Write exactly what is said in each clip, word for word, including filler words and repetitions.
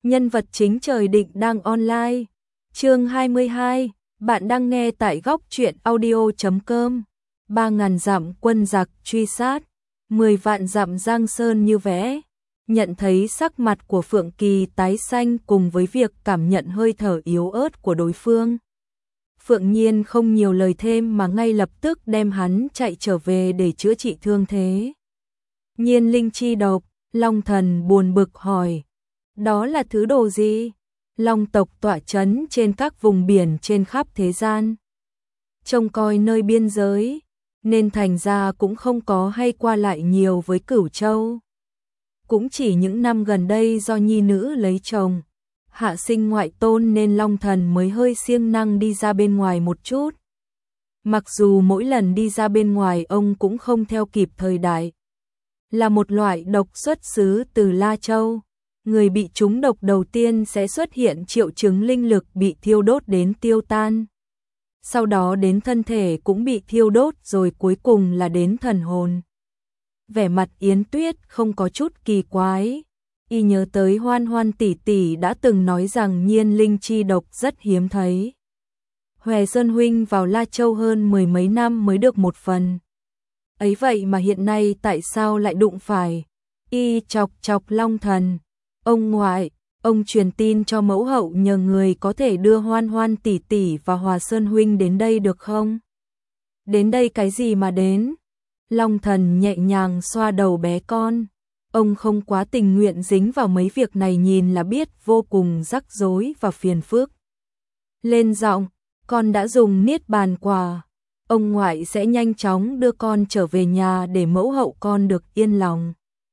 Nhân vật chính trời định đang online. Chương hai mươi hai, bạn đang nghe tại góc truyện audio chấm com. Ba ngàn dặm quân giặc truy sát, mười vạn dặm giang sơn như vẽ. Nhận thấy sắc mặt của Phượng Kỳ tái xanh cùng với việc cảm nhận hơi thở yếu ớt của đối phương, Phượng Nhiên không nhiều lời thêm mà ngay lập tức đem hắn chạy trở về để chữa trị thương thế. Nhiên linh chi độc, Long Thần buồn bực hỏi. Đó là thứ đồ gì? Long tộc tọa chấn trên các vùng biển trên khắp thế gian, trông coi nơi biên giới, nên thành ra cũng không có hay qua lại nhiều với Cửu Châu. Cũng chỉ những năm gần đây do nhi nữ lấy chồng, hạ sinh ngoại tôn nên Long Thần mới hơi siêng năng đi ra bên ngoài một chút. Mặc dù mỗi lần đi ra bên ngoài ông cũng không theo kịp thời đại. Là một loại độc xuất xứ từ La Châu. Người bị trúng độc đầu tiên sẽ xuất hiện triệu chứng linh lực bị thiêu đốt đến tiêu tan. Sau đó đến thân thể cũng bị thiêu đốt rồi cuối cùng là đến thần hồn. Vẻ mặt Yến Tuyết không có chút kỳ quái. Y nhớ tới Hoan Hoan tỷ tỷ đã từng nói rằng nhiên linh chi độc rất hiếm thấy. Hòe Sơn huynh vào La Châu hơn mười mấy năm mới được một phần. Ấy vậy mà hiện nay tại sao lại đụng phải? Y chọc chọc Long Thần. Ông ngoại, ông truyền tin cho mẫu hậu nhờ người có thể đưa Hoan Hoan tỷ tỷ và Hòa Sơn huynh đến đây được không? Đến đây cái gì mà đến? Long Thần nhẹ nhàng xoa đầu bé con. Ông không quá tình nguyện dính vào mấy việc này, nhìn là biết vô cùng rắc rối và phiền phức. Lên giọng, con đã dùng niết bàn quả. Ông ngoại sẽ nhanh chóng đưa con trở về nhà để mẫu hậu con được yên lòng.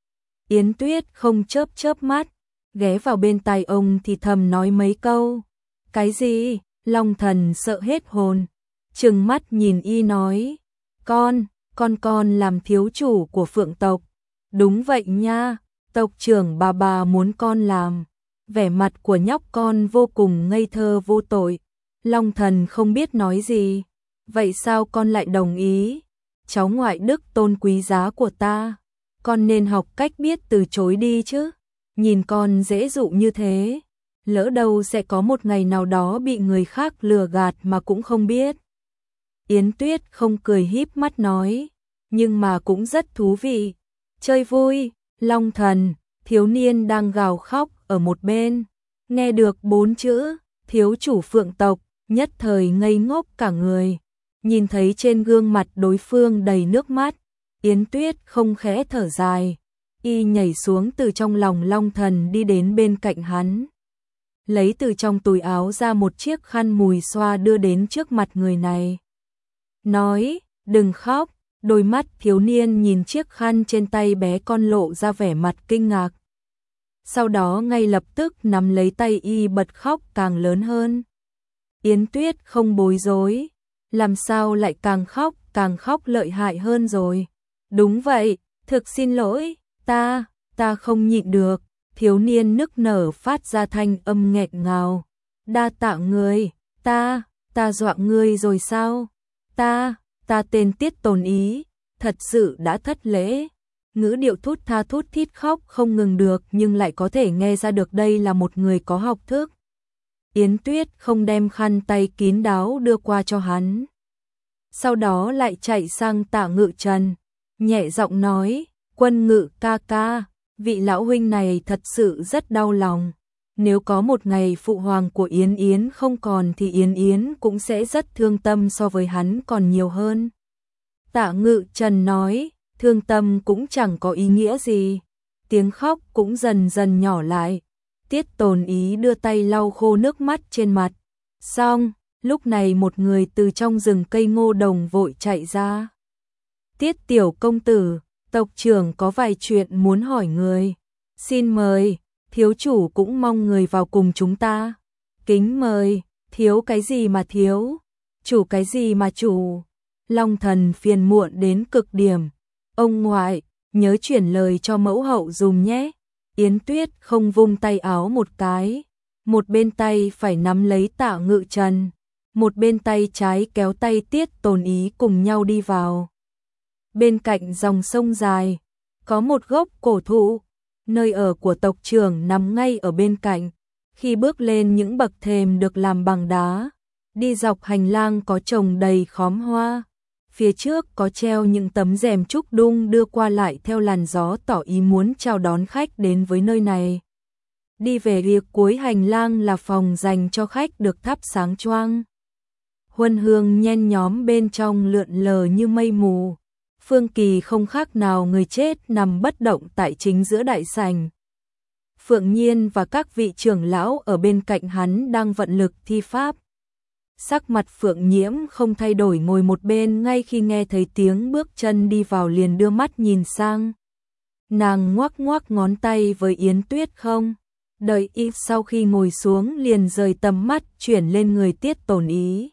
Yến Tuyết không chớp chớp mắt, ghé vào bên tai ông thì thầm nói mấy câu. Cái gì? Long Thần sợ hết hồn, trừng mắt nhìn y nói. Con, con con làm thiếu chủ của Phượng tộc. Đúng vậy nha, tộc trưởng bà bà muốn con làm. Vẻ mặt của nhóc con vô cùng ngây thơ vô tội. Long Thần không biết nói gì. Vậy sao con lại đồng ý? Cháu ngoại đức tôn quý giá của ta, con nên học cách biết từ chối đi chứ. Nhìn con dễ dụ như thế, lỡ đâu sẽ có một ngày nào đó bị người khác lừa gạt mà cũng không biết. Yến Tuyết không cười híp mắt nói, nhưng mà cũng rất thú vị. Chơi vui. Long Thần, thiếu niên đang gào khóc ở một bên, nghe được bốn chữ thiếu chủ Phượng tộc, nhất thời ngây ngốc cả người. Nhìn thấy trên gương mặt đối phương đầy nước mắt, Yến Tuyết không khẽ thở dài. Y nhảy xuống từ trong lòng Long Thần đi đến bên cạnh hắn, lấy từ trong túi áo ra một chiếc khăn mùi xoa đưa đến trước mặt người này. Nói, đừng khóc. Đôi mắt thiếu niên nhìn chiếc khăn trên tay bé con lộ ra vẻ mặt kinh ngạc. Sau đó ngay lập tức nắm lấy tay y bật khóc càng lớn hơn. Yến Tuyết không bối rối, làm sao lại càng khóc càng khóc lợi hại hơn rồi. Đúng vậy, thực xin lỗi, ta, ta không nhịn được. Thiếu niên nức nở phát ra thanh âm nghẹn ngào. Đa tạ ngươi, ta, ta dọa ngươi rồi sao? Ta, ta tên Tiết Tồn Ý, thật sự đã thất lễ. Ngữ điệu thút tha thút thít khóc không ngừng được nhưng lại có thể nghe ra được đây là một người có học thức. Yến Tuyết không đem khăn tay kín đáo đưa qua cho hắn. Sau đó lại chạy sang Tạ Ngự Trần, nhẹ giọng nói, Quân Ngự ca ca, vị lão huynh này thật sự rất đau lòng. Nếu có một ngày phụ hoàng của Yến Yến không còn thì Yến Yến cũng sẽ rất thương tâm so với hắn còn nhiều hơn. Tạ Ngự Trần nói, thương tâm cũng chẳng có ý nghĩa gì. Tiếng khóc cũng dần dần nhỏ lại. Tiết Tồn Ý đưa tay lau khô nước mắt trên mặt. Xong, lúc này một người từ trong rừng cây ngô đồng vội chạy ra. Tiết tiểu công tử, tộc trưởng có vài chuyện muốn hỏi người. Xin mời. Thiếu chủ cũng mong người vào cùng chúng ta. Kính mời. Thiếu cái gì mà thiếu? Chủ cái gì mà chủ? Long Thần phiền muộn đến cực điểm. Ông ngoại, nhớ chuyển lời cho mẫu hậu dùm nhé. Yến Tuyết không vung tay áo một cái. Một bên tay phải nắm lấy Tạ Ngự Trần, một bên tay trái kéo tay Tiết Tồn Ý cùng nhau đi vào. Bên cạnh dòng sông dài, có một gốc cổ thụ. Nơi ở của tộc trưởng nằm ngay ở bên cạnh, Khi bước lên những bậc thềm được làm bằng đá, đi dọc hành lang có trồng đầy khóm hoa, phía trước có treo những tấm rèm trúc đung đưa qua lại theo làn gió tỏ ý muốn chào đón khách đến với nơi này. Đi về phía cuối hành lang là phòng dành cho khách được thắp sáng choang. Huân hương nhen nhóm bên trong lượn lờ như mây mù. Phương Kỳ không khác nào người chết nằm bất động tại chính giữa đại sảnh. Phượng Nhiên và các vị trưởng lão ở bên cạnh hắn đang vận lực thi pháp. Sắc mặt Phượng Nhiễm không thay đổi ngồi một bên, ngay khi nghe thấy tiếng bước chân đi vào liền đưa mắt nhìn sang. Nàng ngoắc ngoắc ngón tay với Yến Tuyết không. Đợi y sau khi ngồi xuống liền rời tầm mắt chuyển lên người Tiết Tồn Ý.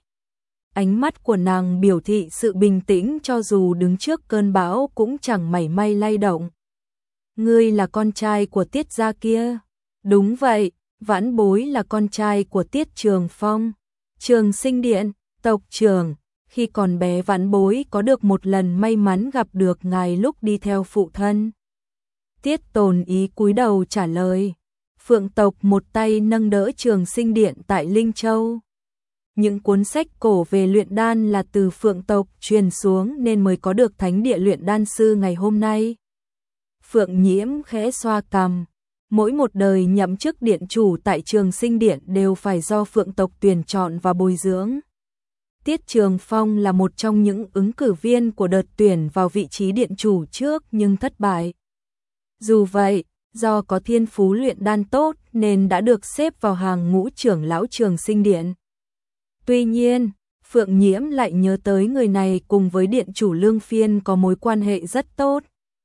Ánh mắt của nàng biểu thị sự bình tĩnh, cho dù đứng trước cơn bão cũng chẳng mảy may lay động. Ngươi là con trai của Tiết gia kia? Đúng vậy, Vãn Bối là con trai của Tiết Trường Phong, Trường Sinh Điện, tộc trưởng. Khi còn bé Vãn Bối có được một lần may mắn gặp được ngài lúc đi theo phụ thân. Tiết Tồn Ý cúi đầu trả lời. Phượng tộc một tay nâng đỡ Trường Sinh Điện tại Linh Châu. Những cuốn sách cổ về luyện đan là từ Phượng tộc truyền xuống nên mới có được thánh địa luyện đan sư ngày hôm nay. Phượng Nhiễm khẽ xoa cằm. Mỗi một đời nhậm chức điện chủ tại Trường Sinh Điện đều phải do Phượng tộc tuyển chọn và bồi dưỡng. Tiết Trường Phong là một trong những ứng cử viên của đợt tuyển vào vị trí điện chủ trước nhưng thất bại. Dù vậy, do có thiên phú luyện đan tốt nên đã được xếp vào hàng ngũ trưởng lão Trường Sinh Điện. Tuy nhiên, Phượng Nhiễm lại nhớ tới người này cùng với điện chủ Lương Phiên có mối quan hệ rất tốt.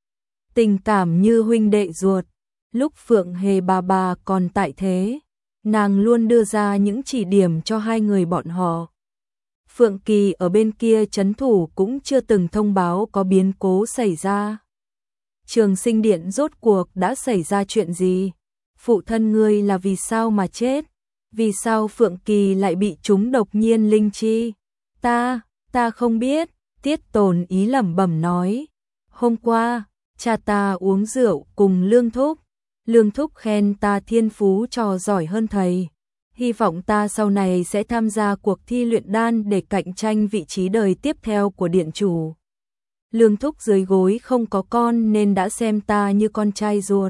Tình cảm như huynh đệ ruột. Lúc Phượng Hề bà bà còn tại thế, nàng luôn đưa ra những chỉ điểm cho hai người bọn họ. Phượng Kỳ ở bên kia trấn thủ cũng chưa từng thông báo có biến cố xảy ra. Trường Sinh Điện rốt cuộc đã xảy ra chuyện gì? Phụ thân ngươi là vì sao mà chết? Vì sao Phượng Kỳ lại bị trúng độc nhiên linh chi? Ta, ta không biết, Tiết Tồn Ý lẩm bẩm nói. Hôm qua, cha ta uống rượu cùng Lương Thúc. Lương Thúc khen ta thiên phú trò giỏi hơn thầy. Hy vọng ta sau này sẽ tham gia cuộc thi luyện đan để cạnh tranh vị trí đời tiếp theo của điện chủ. Lương Thúc dưới gối không có con nên đã xem ta như con trai ruột.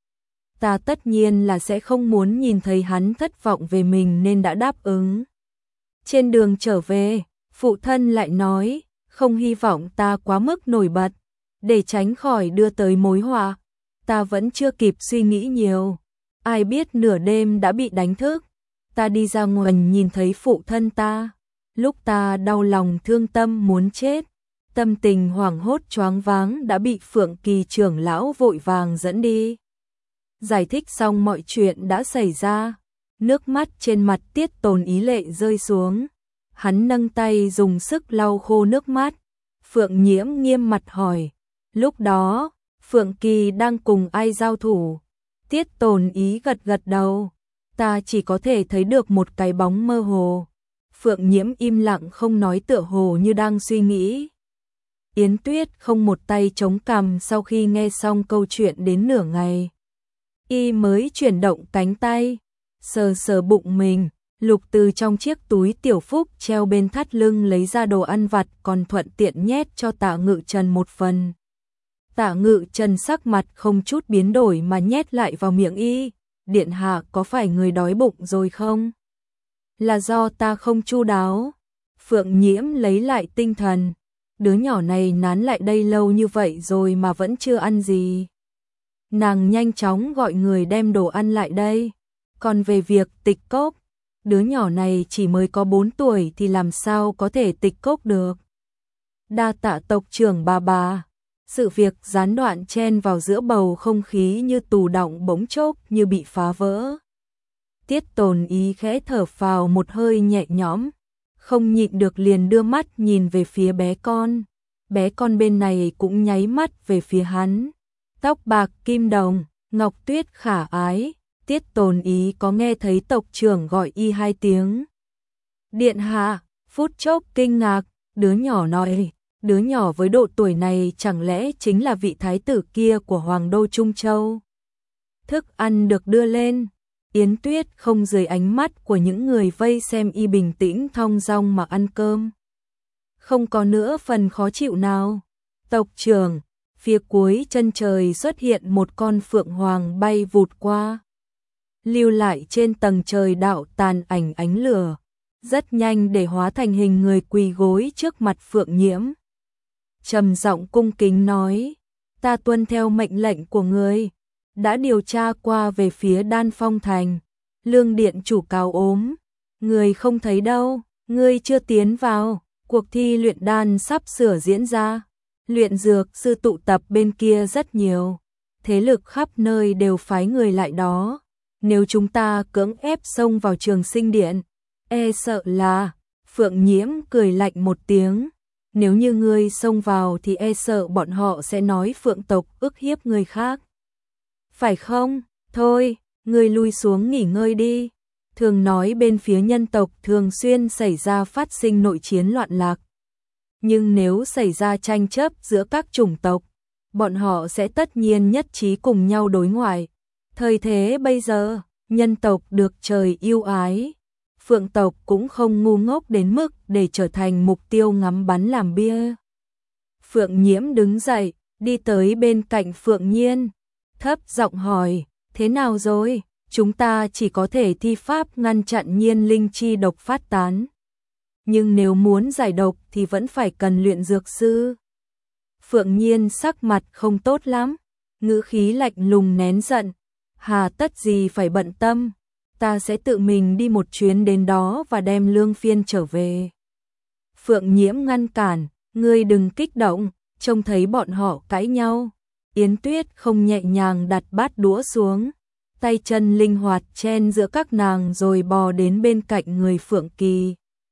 Ta tất nhiên là sẽ không muốn nhìn thấy hắn thất vọng về mình nên đã đáp ứng. Trên đường trở về, phụ thân lại nói, không hy vọng ta quá mức nổi bật, để tránh khỏi đưa tới mối họa. Ta vẫn chưa kịp suy nghĩ nhiều, ai biết nửa đêm đã bị đánh thức. Ta đi ra ngoài nhìn thấy phụ thân ta, lúc ta đau lòng thương tâm muốn chết, tâm tình hoảng hốt choáng váng đã bị Phượng Kỳ trưởng lão vội vàng dẫn đi. Giải thích xong mọi chuyện đã xảy ra, nước mắt trên mặt Tiết Tồn Ý lệ rơi xuống. Hắn nâng tay dùng sức lau khô nước mắt. Phượng Nhiễm nghiêm mặt hỏi, lúc đó, Phượng Kỳ đang cùng ai giao thủ? Tiết Tồn Ý gật gật đầu, ta chỉ có thể thấy được một cái bóng mơ hồ. Phượng Nhiễm im lặng không nói, tựa hồ như đang suy nghĩ. Yến Tuyết không một tay chống cằm, sau khi nghe xong câu chuyện đến nửa ngày, y mới chuyển động cánh tay, sờ sờ bụng mình, lục từ trong chiếc túi tiểu phúc treo bên thắt lưng lấy ra đồ ăn vặt, còn thuận tiện nhét cho Tạ Ngự Trần một phần. Tạ Ngự Trần sắc mặt không chút biến đổi mà nhét lại vào miệng y. Điện hạ có phải người đói bụng rồi không? Là do ta không chu đáo. Phượng Nhiễm lấy lại tinh thần. Đứa nhỏ này nán lại đây lâu như vậy rồi mà vẫn chưa ăn gì. Nàng nhanh chóng gọi người đem đồ ăn lại đây. Còn về việc tịch cốc, đứa nhỏ này chỉ mới có bốn tuổi thì làm sao có thể tịch cốc được. Đa tạ tộc trưởng bà bà. Sự việc gián đoạn chen vào giữa bầu không khí như tù đọng bỗng chốc như bị phá vỡ. Tiết Tồn Ý khẽ thở phào một hơi nhẹ nhõm, không nhịn được liền đưa mắt nhìn về phía bé con. Bé con bên này cũng nháy mắt về phía hắn. Tóc bạc kim đồng, ngọc tuyết khả ái. Tiết Tồn Ý có nghe thấy tộc trưởng gọi y hai tiếng. Điện hạ, phút chốc kinh ngạc, đứa nhỏ nói, đứa nhỏ với độ tuổi này chẳng lẽ chính là vị thái tử kia của Hoàng đô Trung Châu. Thức ăn được đưa lên, Yến Tuyết không dưới ánh mắt của những người vây xem y bình tĩnh thong dong mà ăn cơm. Không có nữa phần khó chịu nào. Tộc trưởng, phía cuối chân trời xuất hiện một con phượng hoàng bay vụt qua. Lưu lại trên tầng trời đạo tàn ảnh ánh lửa. Rất nhanh để hóa thành hình người quỳ gối trước mặt Phượng Nhiễm. Trầm giọng cung kính nói, ta tuân theo mệnh lệnh của ngươi, đã điều tra qua về phía Đan Phong Thành, Lương Điện chủ cáo ốm, ngươi không thấy đâu, ngươi chưa tiến vào, cuộc thi luyện đan sắp sửa diễn ra, luyện dược sư tụ tập bên kia rất nhiều, thế lực khắp nơi đều phái người lại đó, nếu chúng ta cưỡng ép xông vào Trường Sinh Điện, e sợ là, Phượng Nhiễm cười lạnh một tiếng, nếu như ngươi xông vào thì e sợ bọn họ sẽ nói Phượng tộc ức hiếp người khác. Phải không? Thôi, ngươi lui xuống nghỉ ngơi đi. Thường nói bên phía nhân tộc thường xuyên xảy ra phát sinh nội chiến loạn lạc. Nhưng nếu xảy ra tranh chấp giữa các chủng tộc, bọn họ sẽ tất nhiên nhất trí cùng nhau đối ngoại. Thời thế bây giờ, nhân tộc được trời yêu ái. Phượng tộc cũng không ngu ngốc đến mức để trở thành mục tiêu ngắm bắn làm bia. Phượng Nhiễm đứng dậy, đi tới bên cạnh Phượng Nhiên, thấp giọng hỏi, thế nào rồi? Chúng ta chỉ có thể thi pháp ngăn chặn nhiên linh chi độc phát tán. Nhưng nếu muốn giải độc thì vẫn phải cần luyện dược sư. Phượng Nhiên sắc mặt không tốt lắm, ngữ khí lạnh lùng nén giận, hà tất gì phải bận tâm. Ta sẽ tự mình đi một chuyến đến đó và đem Lương Phiên trở về. Phượng Nhiễm ngăn cản, ngươi đừng kích động, trông thấy bọn họ cãi nhau. Yến Tuyết không nhẹ nhàng đặt bát đũa xuống, tay chân linh hoạt chen giữa các nàng rồi bò đến bên cạnh người Phượng Kỳ.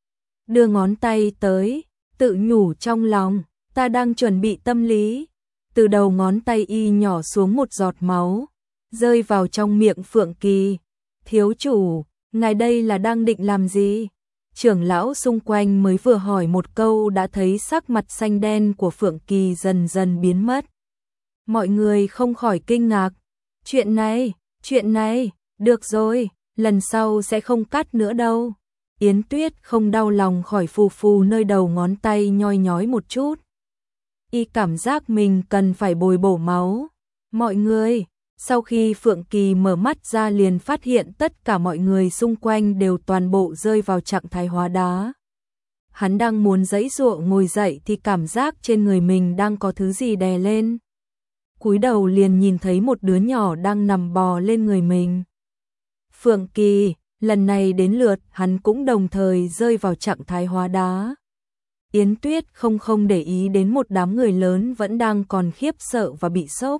Đưa ngón tay tới, tự nhủ trong lòng, ta đang chuẩn bị tâm lý. Từ đầu ngón tay y nhỏ xuống một giọt máu, rơi vào trong miệng Phượng Kỳ. Thiếu chủ, ngài đây là đang định làm gì? Trưởng lão xung quanh mới vừa hỏi một câu đã thấy sắc mặt xanh đen của Phượng Kỳ dần dần biến mất. Mọi người không khỏi kinh ngạc. Chuyện này, chuyện này, được rồi, lần sau sẽ không cắt nữa đâu. Yến Tuyết không đau lòng khỏi phù phù nơi đầu ngón tay nhoi nhói một chút. Y cảm giác mình cần phải bồi bổ máu. Mọi người... Sau khi Phượng Kỳ mở mắt ra liền phát hiện tất cả mọi người xung quanh đều toàn bộ rơi vào trạng thái hóa đá. Hắn đang muốn giãy giụa ngồi dậy thì cảm giác trên người mình đang có thứ gì đè lên. Cúi đầu liền nhìn thấy một đứa nhỏ đang nằm bò lên người mình. Phượng Kỳ, lần này đến lượt hắn cũng đồng thời rơi vào trạng thái hóa đá. Yến Tuyết không không để ý đến một đám người lớn vẫn đang còn khiếp sợ và bị sốc.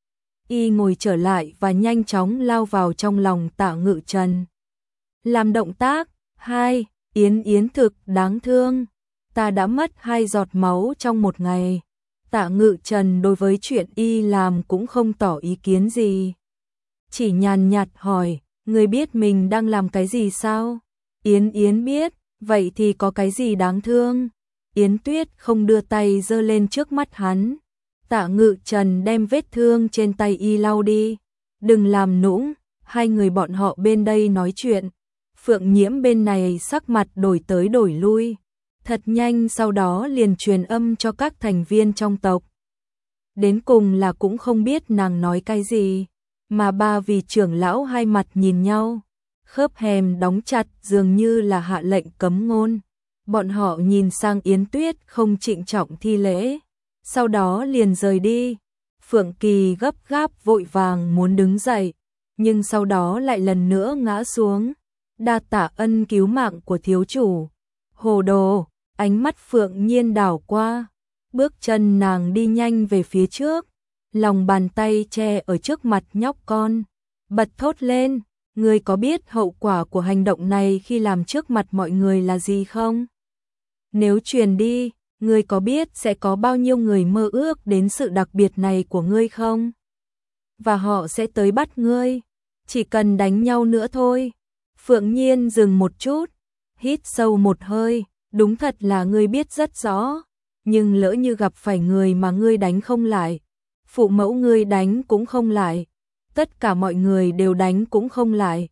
Y ngồi trở lại và nhanh chóng lao vào trong lòng Tạ Ngự Trần. Làm động tác, hai, Yến Yến thực đáng thương. Ta đã mất hai giọt máu trong một ngày. Tạ Ngự Trần đối với chuyện y làm cũng không tỏ ý kiến gì. Chỉ nhàn nhạt hỏi, người biết mình đang làm cái gì sao? Yến Yến biết, vậy thì có cái gì đáng thương? Yến Tuyết không đưa tay giơ lên trước mắt hắn. Tạ Ngự Trần đem vết thương trên tay y lau đi. Đừng làm nũng, hai người bọn họ bên đây nói chuyện. Phượng Nhiễm bên này sắc mặt đổi tới đổi lui. Thật nhanh sau đó liền truyền âm cho các thành viên trong tộc. Đến cùng là cũng không biết nàng nói cái gì. Mà ba vị trưởng lão hai mặt nhìn nhau. Khớp hàm đóng chặt dường như là hạ lệnh cấm ngôn. Bọn họ nhìn sang Yến Tuyết không trịnh trọng thi lễ. Sau đó liền rời đi. Phượng Kỳ gấp gáp vội vàng muốn đứng dậy, nhưng sau đó lại lần nữa ngã xuống. Đa tạ ân cứu mạng của thiếu chủ. Hồ đồ, ánh mắt Phượng Nhiên đảo qua. Bước chân nàng đi nhanh về phía trước. Lòng bàn tay che ở trước mặt nhóc con. Bật thốt lên, ngươi có biết hậu quả của hành động này khi làm trước mặt mọi người là gì không? Nếu truyền đi, ngươi có biết sẽ có bao nhiêu người mơ ước đến sự đặc biệt này của ngươi không? Và họ sẽ tới bắt ngươi, chỉ cần đánh nhau nữa thôi. Phượng Nhiên dừng một chút, hít sâu một hơi, đúng thật là ngươi biết rất rõ, nhưng lỡ như gặp phải người mà ngươi đánh không lại, phụ mẫu ngươi đánh cũng không lại, tất cả mọi người đều đánh cũng không lại,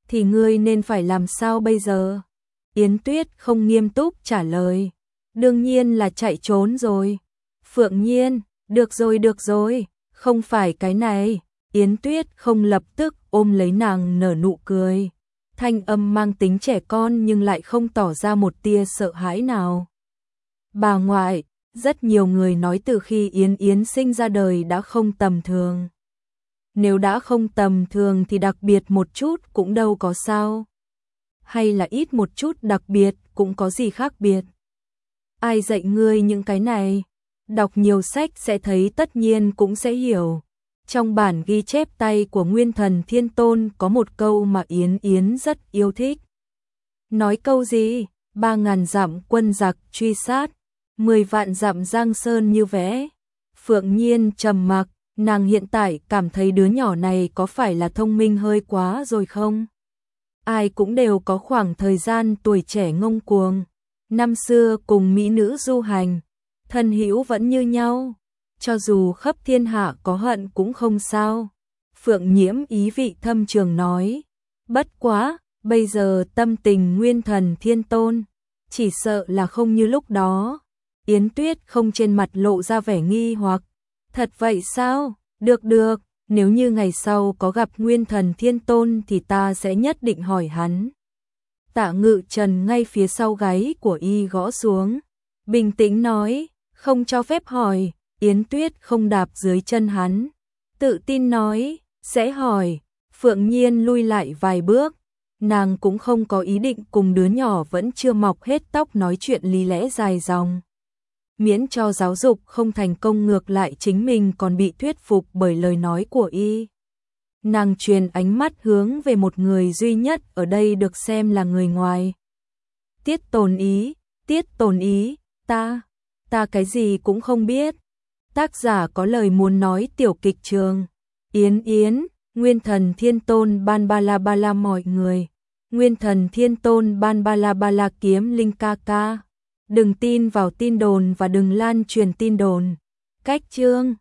thì ngươi nên phải làm sao bây giờ? Yến Tuyết không nghiêm túc trả lời. Đương nhiên là chạy trốn rồi. Phượng Nhiên, được rồi được rồi, không phải cái này. Yến Tuyết không lập tức ôm lấy nàng nở nụ cười. Thanh âm mang tính trẻ con nhưng lại không tỏ ra một tia sợ hãi nào. Bà ngoại, rất nhiều người nói từ khi Yến Yến sinh ra đời đã không tầm thường. Nếu đã không tầm thường thì đặc biệt một chút cũng đâu có sao. Hay là ít một chút đặc biệt cũng có gì khác biệt. Ai dạy ngươi những cái này? Đọc nhiều sách sẽ thấy, tất nhiên cũng sẽ hiểu. Trong bản ghi chép tay của Nguyên Thần Thiên Tôn có một câu mà Yến Yến rất yêu thích. Nói câu gì? Ba ngàn dặm quân giặc truy sát, mười vạn dặm giang sơn như vẽ. Phượng Nhiên trầm mặc, nàng hiện tại cảm thấy đứa nhỏ này có phải là thông minh hơi quá rồi không? Ai cũng đều có khoảng thời gian tuổi trẻ ngông cuồng. Năm xưa cùng mỹ nữ du hành, thân hữu vẫn như nhau. Cho dù khắp thiên hạ có hận cũng không sao. Phượng Nhiễm ý vị thâm trường nói. Bất quá, bây giờ tâm tình Nguyên Thần Thiên Tôn, chỉ sợ là không như lúc đó. Yến Tuyết không trên mặt lộ ra vẻ nghi hoặc. Thật vậy sao? Được được, nếu như ngày sau có gặp Nguyên Thần Thiên Tôn thì ta sẽ nhất định hỏi hắn. Tạ Ngự Trần ngay phía sau gáy của y gõ xuống. Bình tĩnh nói, không cho phép hỏi. Yến Tuyết không đạp dưới chân hắn. Tự tin nói, sẽ hỏi. Phượng Nhiên lui lại vài bước. Nàng cũng không có ý định cùng đứa nhỏ vẫn chưa mọc hết tóc nói chuyện lý lẽ dài dòng. Miễn cho giáo dục không thành công, ngược lại chính mình còn bị thuyết phục bởi lời nói của y. Nàng truyền ánh mắt hướng về một người duy nhất ở đây được xem là người ngoài. Tiết Tồn Ý, Tiết Tồn Ý, ta, ta cái gì cũng không biết. Tác giả có lời muốn nói tiểu kịch trường. Yến Yến, Nguyên Thần Thiên Tôn ban ba la ba la mọi người. Nguyên Thần Thiên Tôn ban ba la ba la kiếm linh ca ca. Đừng tin vào tin đồn và đừng lan truyền tin đồn. Cách chương